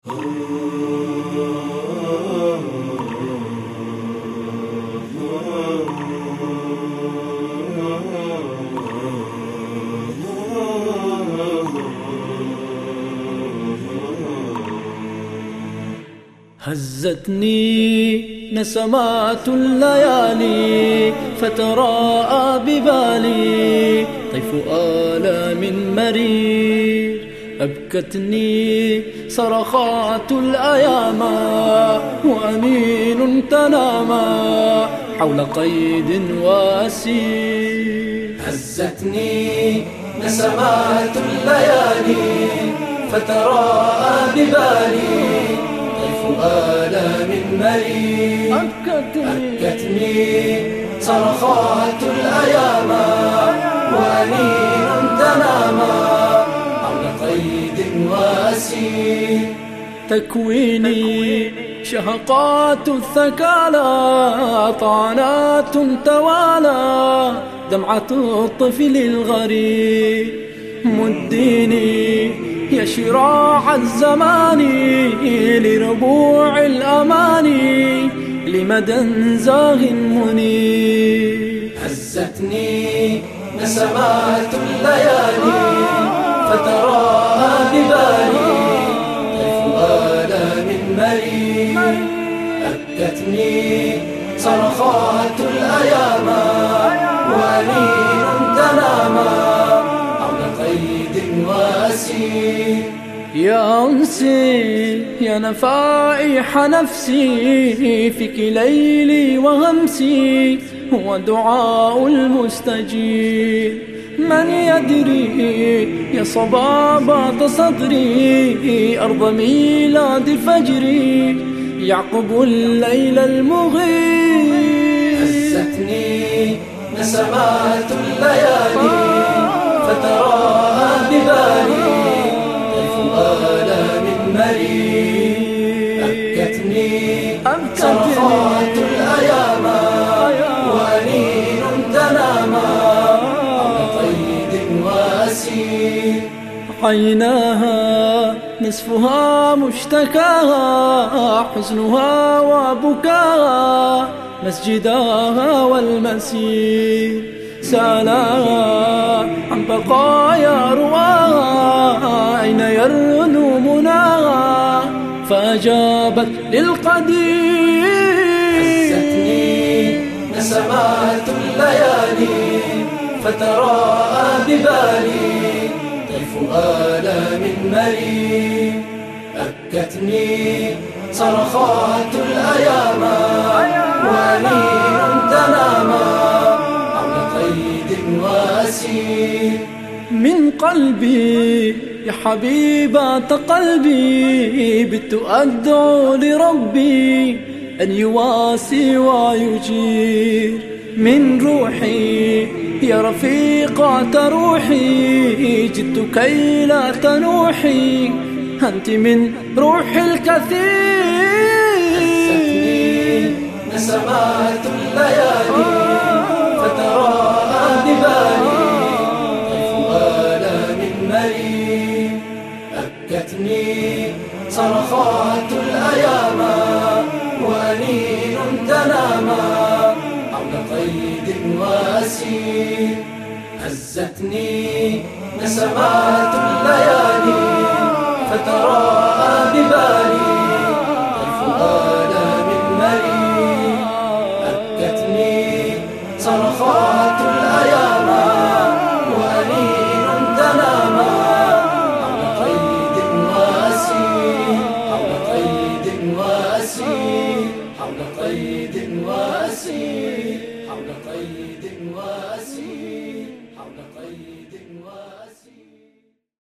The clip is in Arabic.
هزتني نسمات الليالي فتراءى ببالي طيف آلام مرير، أبكتني صرخات الأيام وأنين تنامى حول قيد وأسير. هزتني نسمات الليالي فتراءى ببالي طيف آلام مرير، أبكتني صرخات الأيام وأنين تنامى حول قيد وأسير. تكويني شهقات الثكالى طعنات توالى دمعة الطفل الغريب. مديني يا شراع الزمان لربوع الأماني لمدى زاغ منير. هزتني نسمات الليالي فتراءى ببالي طيف آلام مرير، أبكتني صرخات الأيام وأنين تنامى حول قيد وأسير. يا أنسي يا نفائح نفسي فيك ليلي وهمسي هو دعاء المستجيب. من يدري يا صبابة صدري أرض ميلاد فجري يعقب الليل المغيب. هزتني نسمات الليالي فتراءى ببالي طيف آلام مرير، أبكتني صرخات الأيام وأنين تنامى حول قيد وأسير. عيناها نصفها مشتكاها حزنها وبكاها مسجداها والمسير. سألاها عن بقايا رواها أين يرنو مناها فأجابت للقدير. هزتني نسمات الليالي فتراءى ببالي طيف آلام مرير، أبكتني صرخات الأيام وأنين تنامى حول قيد وأسير. من قلبي يا حبيبة قلبي بت أدعو لربي أن يواسي ويجير. من روحي يا رفيقة روحي جئت كي لا تنوحي أنت من روح الكثير. هزتني نسمات الليالي فتراءى ببالي طيف آلام مرير، أبكتني صرخات الأيام وأنين تنامى حول قيد وأسير. هزتني نسمات الليالي فتراءى ببالي طيف آلام مرير، أبكتني صرخات الأيام وأنين تنامى حول قيد وأسير، حول قيد وأسير، حول قيد وأسير، حول قيد